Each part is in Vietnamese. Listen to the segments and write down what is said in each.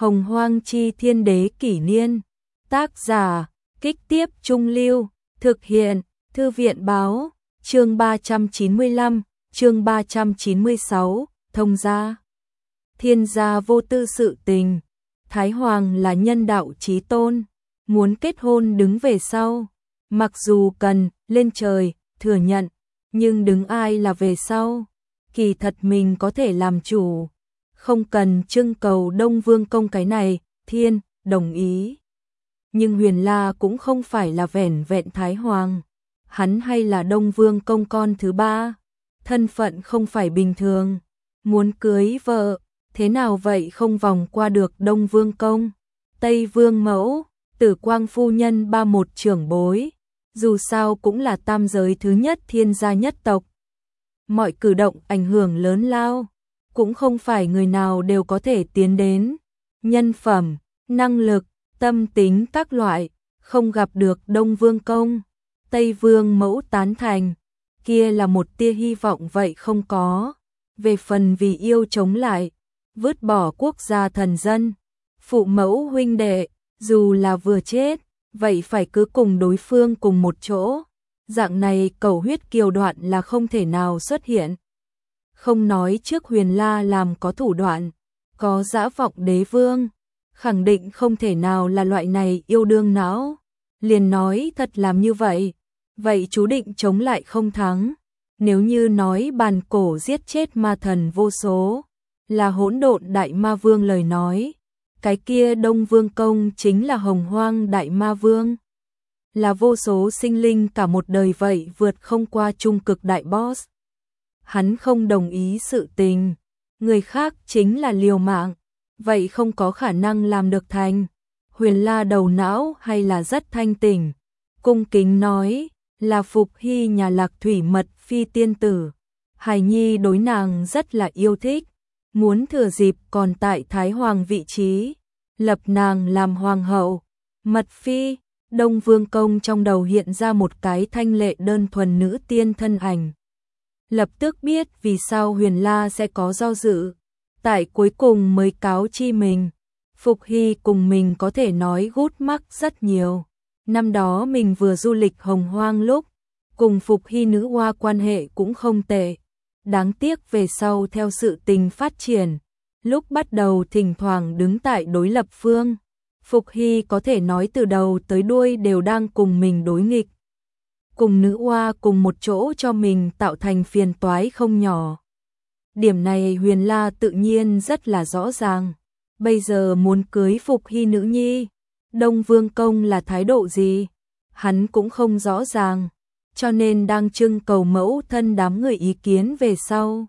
Hồng Hoang Chi Thiên Đế Kỷ Niên. Tác giả, Kích Tiếp Trung Lưu. Thực hiện, Thư viện Báo. Chương 395, chương 396, thông gia. Thiên gia vô tư sự tình. Thái Hoàng là nhân đạo chí tôn, muốn kết hôn đứng về sau. Mặc dù cần, lên trời, thừa nhận, nhưng đứng ai là về sau. Kỳ thật mình có thể làm chủ. Không cần trưng cầu Đông Vương Công cái này, Thiên, đồng ý. Nhưng Huyền La cũng không phải là vẻn vẹn Thái Hoàng. Hắn hay là Đông Vương Công con thứ ba. Thân phận không phải bình thường. Muốn cưới vợ, thế nào vậy không vòng qua được Đông Vương Công, Tây Vương Mẫu, Tử Quang Phu Nhân ba một trưởng bối. Dù sao cũng là tam giới thứ nhất thiên gia nhất tộc. Mọi cử động ảnh hưởng lớn lao, cũng không phải người nào đều có thể tiến đến. Nhân phẩm, năng lực, tâm tính các loại, không gặp được Đông Vương Công, Tây Vương Mẫu tán thành, kia là một tia hy vọng vậy không có. Về phần vì yêu chống lại, vứt bỏ quốc gia thần dân, phụ mẫu huynh đệ, dù là vừa chết, vậy phải cứ cùng đối phương cùng một chỗ. Dạng này cầu huyết kiều đoạn là không thể nào xuất hiện. Không nói trước Huyền La làm có thủ đoạn, có dã vọng đế vương, khẳng định không thể nào là loại này yêu đương não. Liền nói thật làm như vậy, vậy chú định chống lại không thắng. Nếu như nói bàn cổ giết chết ma thần vô số, là hỗn độn đại ma vương lời nói, cái kia Đông Vương Công chính là Hồng Hoang đại ma vương. Là vô số sinh linh cả một đời vậy vượt không qua trung cực đại boss. Hắn không đồng ý sự tình, người khác chính là liều mạng, vậy không có khả năng làm được thành. Huyền La đầu não hay là rất thanh tỉnh, cung kính nói, là Phục Hy nhà Lạc Thủy Mật Phi tiên tử. Hài Nhi đối nàng rất là yêu thích, muốn thừa dịp còn tại Thái Hoàng vị trí, lập nàng làm hoàng hậu. Mật Phi, Đông Vương Công trong đầu hiện ra một cái thanh lệ đơn thuần nữ tiên thân ảnh. Lập tức biết vì sao Huyền La sẽ có do dự, tại cuối cùng mới cáo chi mình. Phục Hy cùng mình có thể nói gút mắc rất nhiều. Năm đó mình vừa du lịch Hồng Hoang lúc, cùng Phục Hy nữ hoa quan hệ cũng không tệ. Đáng tiếc về sau theo sự tình phát triển, lúc bắt đầu thỉnh thoảng đứng tại đối lập phương. Phục Hy có thể nói từ đầu tới đuôi đều đang cùng mình đối nghịch. Cùng nữ hoa cùng một chỗ cho mình tạo thành phiền toái không nhỏ. Điểm này Huyền La tự nhiên rất là rõ ràng. Bây giờ muốn cưới Phục Hy nữ nhi, Đông Vương Công là thái độ gì, hắn cũng không rõ ràng, cho nên đang trưng cầu mẫu thân đám người ý kiến về sau.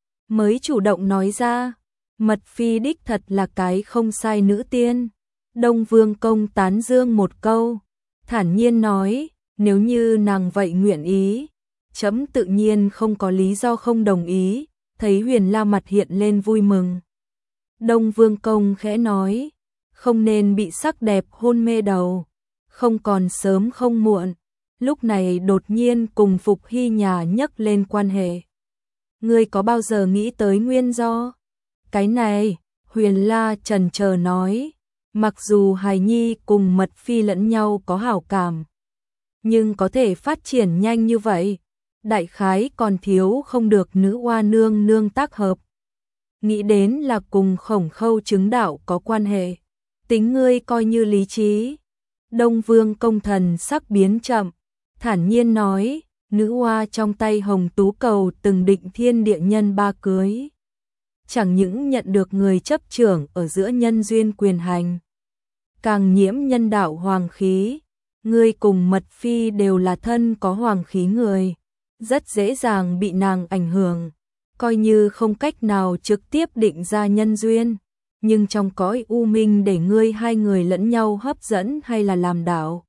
Mới chủ động nói ra, Mật Phi đích thật là cái không sai nữ tiên. Đông Vương Công tán dương một câu, thản nhiên nói, nếu như nàng vậy nguyện ý, chấm tự nhiên không có lý do không đồng ý. Thấy Huyền La mặt hiện lên vui mừng. Đông Vương Công khẽ nói, không nên bị sắc đẹp hôn mê đầu, không còn sớm không muộn. Lúc này đột nhiên cùng Phục Hy nhà nhắc lên quan hệ. Ngươi có bao giờ nghĩ tới nguyên do? Cái này, Huyền La chần chờ nói, mặc dù Hài Nhi cùng Mật Phi lẫn nhau có hảo cảm, nhưng có thể phát triển nhanh như vậy, đại khái còn thiếu không được nữ hoa nương nương tác hợp. Nghĩ đến là cùng Khổng Khâu chứng đạo có quan hệ, tính ngươi coi như lý trí. Đông Vương Công thần sắc biến chậm, thản nhiên nói, nữ hoa trong tay Hồng Tú Cầu từng định thiên địa nhân ba cưới. Chẳng những nhận được người chấp trưởng ở giữa nhân duyên quyền hành, càng nhiễm nhân đạo hoàng khí. Ngươi cùng Mật Phi đều là thân có hoàng khí người, rất dễ dàng bị nàng ảnh hưởng, coi như không cách nào trực tiếp định ra nhân duyên, nhưng trong cõi u minh để ngươi hai người lẫn nhau hấp dẫn hay là làm đạo.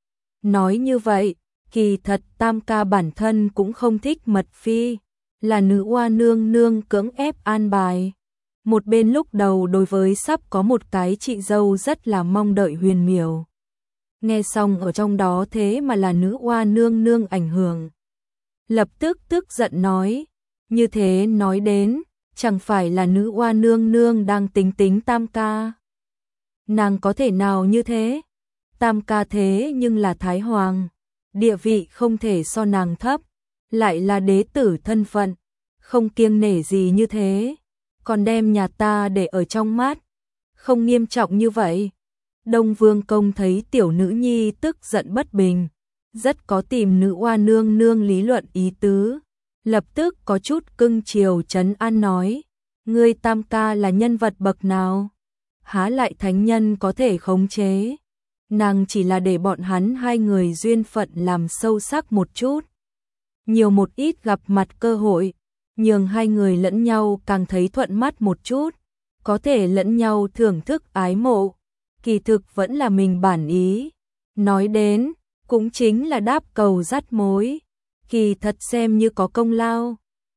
Nói như vậy, kỳ thật Tam Ca bản thân cũng không thích Mật Phi, là nữ hoa nương nương cưỡng ép an bài. Một bên lúc đầu đối với sắp có một cái chị dâu rất là mong đợi Huyền Miểu. Nghe xong ở trong đó thế mà là nữ hoa nương nương ảnh hưởng. Lập tức tức giận nói, như thế nói đến, chẳng phải là nữ hoa nương nương đang tính Tam Ca. nàng có thể nào như thế? Tam ca thế nhưng là Thái Hoàng, địa vị không thể so nàng thấp, lại là đế tử thân phận, không kiêng nể gì như thế, còn đem nhà ta để ở trong mắt, không nghiêm trọng như vậy. Đông Vương Công thấy tiểu nữ nhi tức giận bất bình, rất có tìm nữ oa nương nương lý luận ý tứ, lập tức có chút cưng chiều trấn an nói, ngươi Tam ca là nhân vật bậc nào? Há lại thánh nhân có thể khống chế, nàng chỉ là để bọn hắn hai người duyên phận làm sâu sắc một chút, nhiều một ít gặp mặt cơ hội, nhường hai người lẫn nhau càng thấy thuận mắt một chút, có thể lẫn nhau thưởng thức ái mộ, kỳ thực vẫn là mình bản ý. Nói đến, cũng chính là đáp cầu dắt mối, kỳ thật xem như có công lao.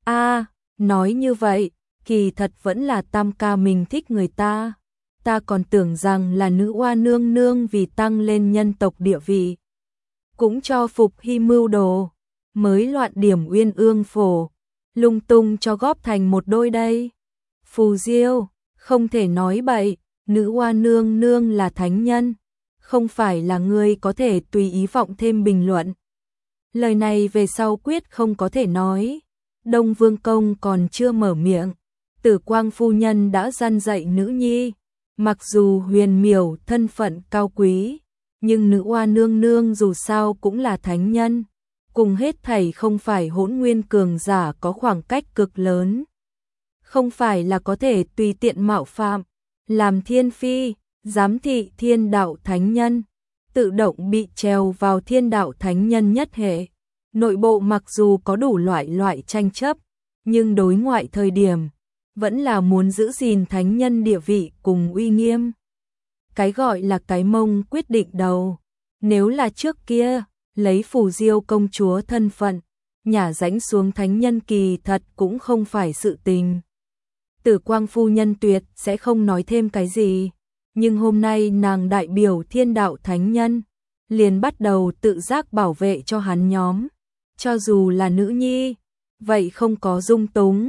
Nói như vậy, kỳ thật vẫn là Tam ca mình thích người ta. Ta còn tưởng rằng là nữ oa nương nương vì tăng lên nhân tộc địa vị, cũng cho Phục Hy mưu đồ, mới loạn điểm Uyên Ương Phổ, lung tung cho góp thành một đôi đây. Phù Diêu, không thể nói bậy, nữ oa nương nương là thánh nhân, không phải là ngươi có thể tùy ý vọng thêm bình luận. Lời này về sau quyết không có thể nói. Đông Vương Công còn chưa mở miệng, Tử Quang phu nhân đã răn dạy nữ nhi, mặc dù huyền miểu thân phận cao quý, nhưng nữ oa nương nương dù sao cũng là thánh nhân, cùng hết thảy không phải hỗn nguyên cường giả có khoảng cách cực lớn, không phải là có thể tùy tiện mạo phạm, làm thiên phi, giám thị thiên đạo thánh nhân, tự động bị treo vào thiên đạo thánh nhân nhất hệ. Nội bộ mặc dù có đủ loại tranh chấp, nhưng đối ngoại thời điểm, vẫn là muốn giữ gìn thánh nhân địa vị cùng uy nghiêm. Cái gọi là cái mông quyết định đầu, nếu là trước kia, lấy Phù Diêu công chúa thân phận, nhả rãnh xuống thánh nhân kỳ thật cũng không phải sự tình. Tử Quang phu nhân tuyệt sẽ không nói thêm cái gì, nhưng hôm nay nàng đại biểu thiên đạo thánh nhân, liền bắt đầu tự giác bảo vệ cho hắn nhóm. Cho dù là nữ nhi, vậy không có dung túng.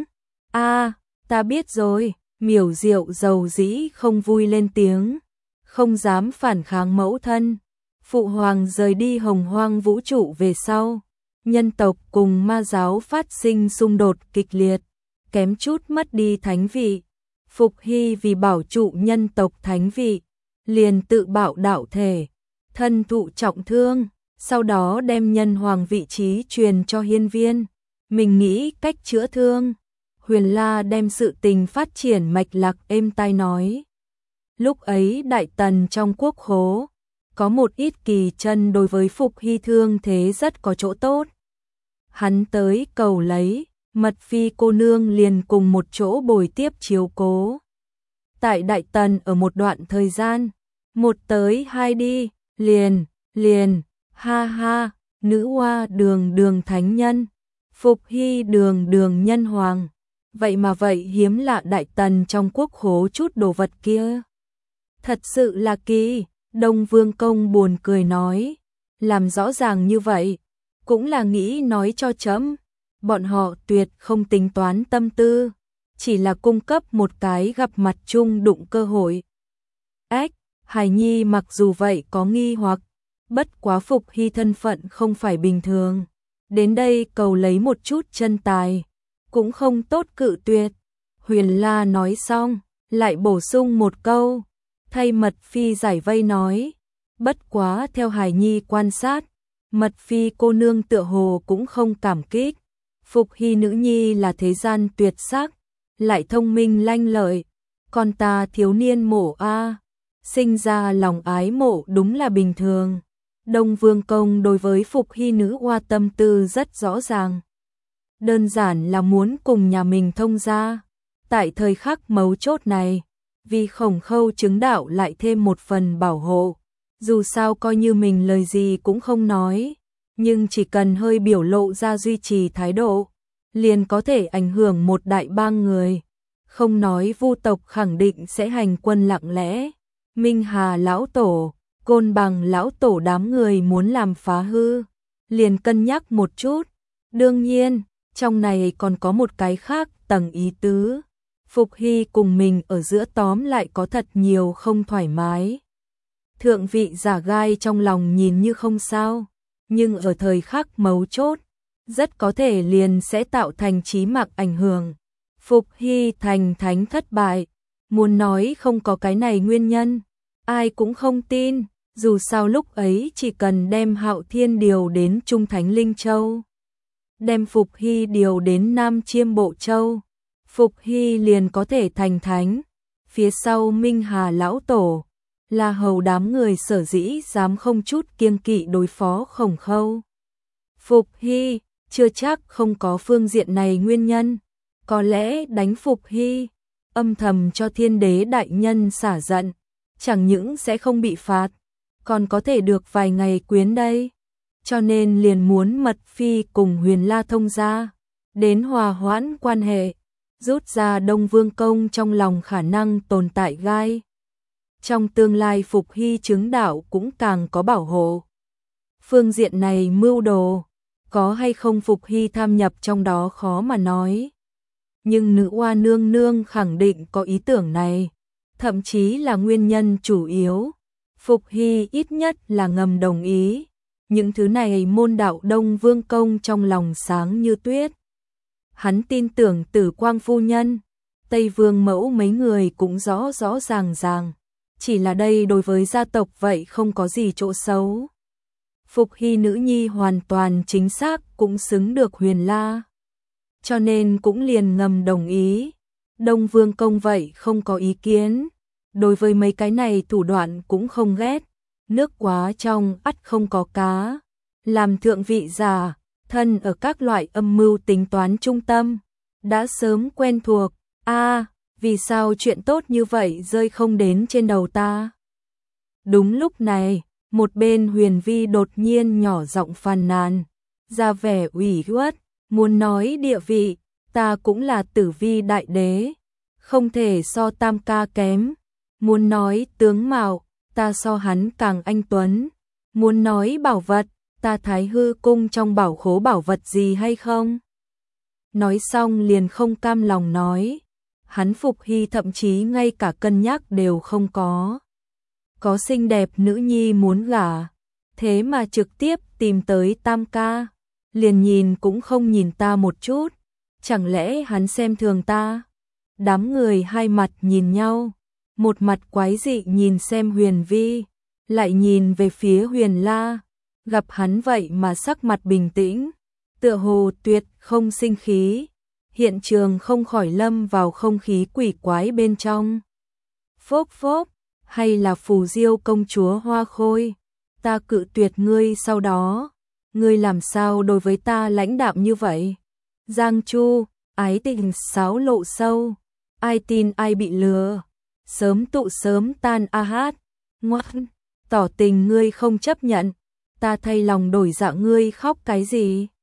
Ta biết rồi, Miểu Diệu dầu dĩ không vui lên tiếng, không dám phản kháng mẫu thân. Phụ hoàng rời đi hồng hoang vũ trụ về sau, nhân tộc cùng ma giáo phát sinh xung đột kịch liệt, kém chút mất đi thánh vị. Phục Hy vì bảo trụ nhân tộc thánh vị, liền tự bạo đạo thể, thân thụ trọng thương. Sau đó đem nhân hoàng vị trí truyền cho Hiên Viên, mình nghĩ cách chữa thương. Huyền La đem sự tình phát triển mạch lạc êm tai nói. Lúc ấy Đại Tần trong quốc khố, có một ít kỳ chân đối với Phục Hy thương thế rất có chỗ tốt. Hắn tới cầu lấy, Mật Phi cô nương liền cùng một chỗ bồi tiếp chiếu cố. Tại Đại Tần ở một đoạn thời gian, một tới hai đi, liền. Ha ha, nữ oa đường thánh nhân, Phục Hy đường nhân hoàng. Vậy mà vậy hiếm lạ Đại Tần trong quốc khố chút đồ vật kia. Thật sự là kỳ, Đông Vương Công buồn cười nói. Làm rõ ràng như vậy, cũng là nghĩ nói cho chấm. Bọn họ tuyệt không tính toán tâm tư, chỉ là cung cấp một cái gặp mặt chung đụng cơ hội. Hải Nhi mặc dù vậy có nghi hoặc, bất quá Phục Hy thân phận không phải bình thường, đến đây cầu lấy một chút chân tài, cũng không tốt cự tuyệt. Huyền La nói xong, lại bổ sung một câu, thay Mật Phi giải vây nói, bất quá theo Hải Nhi quan sát, Mật Phi cô nương tựa hồ cũng không cảm kích. Phục Hy nữ nhi là thế gian tuyệt sắc, lại thông minh lanh lợi, còn ta thiếu niên mộ sinh ra lòng ái mộ đúng là bình thường. Đông Vương Công đối với Phục Hy nữ oa tâm tư rất rõ ràng. Đơn giản là muốn cùng nhà mình thông gia. Tại thời khắc mấu chốt này, vì Khổng Khâu chứng đạo lại thêm một phần bảo hộ. Dù sao coi như mình lời gì cũng không nói, nhưng chỉ cần hơi biểu lộ ra duy trì thái độ, liền có thể ảnh hưởng một đại bang người. Không nói Vu tộc khẳng định sẽ hành quân lặng lẽ. Minh Hà lão tổ, Côn Bằng lão tổ đám người muốn làm phá hư, liền cân nhắc một chút. Đương nhiên, trong này còn có một cái khác tầng ý tứ. Phục Hy cùng mình ở giữa tóm lại có thật nhiều không thoải mái. Thượng vị giả gai trong lòng nhìn như không sao, nhưng ở thời khắc mấu chốt, rất có thể liền sẽ tạo thành chí mạng ảnh hưởng. Phục Hy thành thánh thất bại, muốn nói không có cái này nguyên nhân, ai cũng không tin, dù sao lúc ấy chỉ cần đem Hạo Thiên điều đến Trung Thánh Linh Châu, đem Phục Hy điều đến Nam Chiêm Bộ Châu, Phục Hy liền có thể thành thánh. Phía sau Minh Hà lão tổ, La Hầu đám người sở dĩ dám không chút kiêng kỵ đối phó Khổng Khâu. Phục Hy chưa chắc không có phương diện này nguyên nhân, có lẽ đánh Phục Hy, âm thầm cho Thiên Đế đại nhân xả giận, chẳng những sẽ không bị phạt, còn có thể được vài ngày quyến đây. Cho nên liền muốn mật phi cùng Huyền La thông gia, đến hòa hoãn quan hệ, rút ra Đông Vương Công trong lòng khả năng tồn tại gai. Trong tương lai Phục Hy chứng đạo cũng càng có bảo hộ. Phương diện này mưu đồ, có hay không Phục Hy tham nhập trong đó khó mà nói. Nhưng nữ oa nương nương khẳng định có ý tưởng này, thậm chí là nguyên nhân chủ yếu. Phục Hy ít nhất là ngầm đồng ý. Những thứ này môn đạo Đông Vương Công trong lòng sáng như tuyết. Hắn tin tưởng Tử Quang phu nhân, Tây Vương mẫu mấy người cũng rõ rõ ràng ràng. Chỉ là đây đối với gia tộc vậy không có gì chỗ xấu. Phục Hy nữ nhi hoàn toàn chính xác cũng xứng được Huyền La. Cho nên cũng liền ngầm đồng ý. Đông Vương Công vậy không có ý kiến. Đối với mấy cái này thủ đoạn cũng không ghét. Nước quá trong ắt không có cá. Làm thượng vị giả, thân ở các loại âm mưu tính toán trung tâm. Đã sớm quen thuộc. Vì sao chuyện tốt như vậy rơi không đến trên đầu ta? Đúng lúc này, một bên Huyền Vi đột nhiên nhỏ giọng phàn nàn, ra vẻ ủy khuất, muốn nói địa vị, ta cũng là Tử Vi đại đế, không thể so Tam ca kém. Muốn nói tướng mạo, ta so hắn càng anh tuấn. Muốn nói bảo vật, ta Thái Hư cung trong bảo khố bảo vật gì hay không? Nói xong liền không cam lòng nói. Hắn Phục Hy thậm chí ngay cả cân nhắc đều không có. Có xinh đẹp nữ nhi muốn gả, thế mà trực tiếp tìm tới Tam ca, liền nhìn cũng không nhìn ta một chút, chẳng lẽ hắn xem thường ta? Đám người hai mặt nhìn nhau, một mặt quái dị nhìn xem Huyền Vi, lại nhìn về phía Huyền La, gặp hắn vậy mà sắc mặt bình tĩnh, tựa hồ tuyệt không sinh khí. Hiện trường không khỏi lâm vào không khí quỷ quái bên trong. Phốp phốp, hay là Phù Diêu công chúa Hoa Khôi, ta cự tuyệt ngươi sau đó, ngươi làm sao đối với ta lãnh đạm như vậy? Giang Chu, ái tình xáo lộ sâu, ai tin ai bị lừa, sớm tụ sớm tan a hát, ngoan, tỏ tình ngươi không chấp nhận, ta thay lòng đổi dạ ngươi khóc cái gì?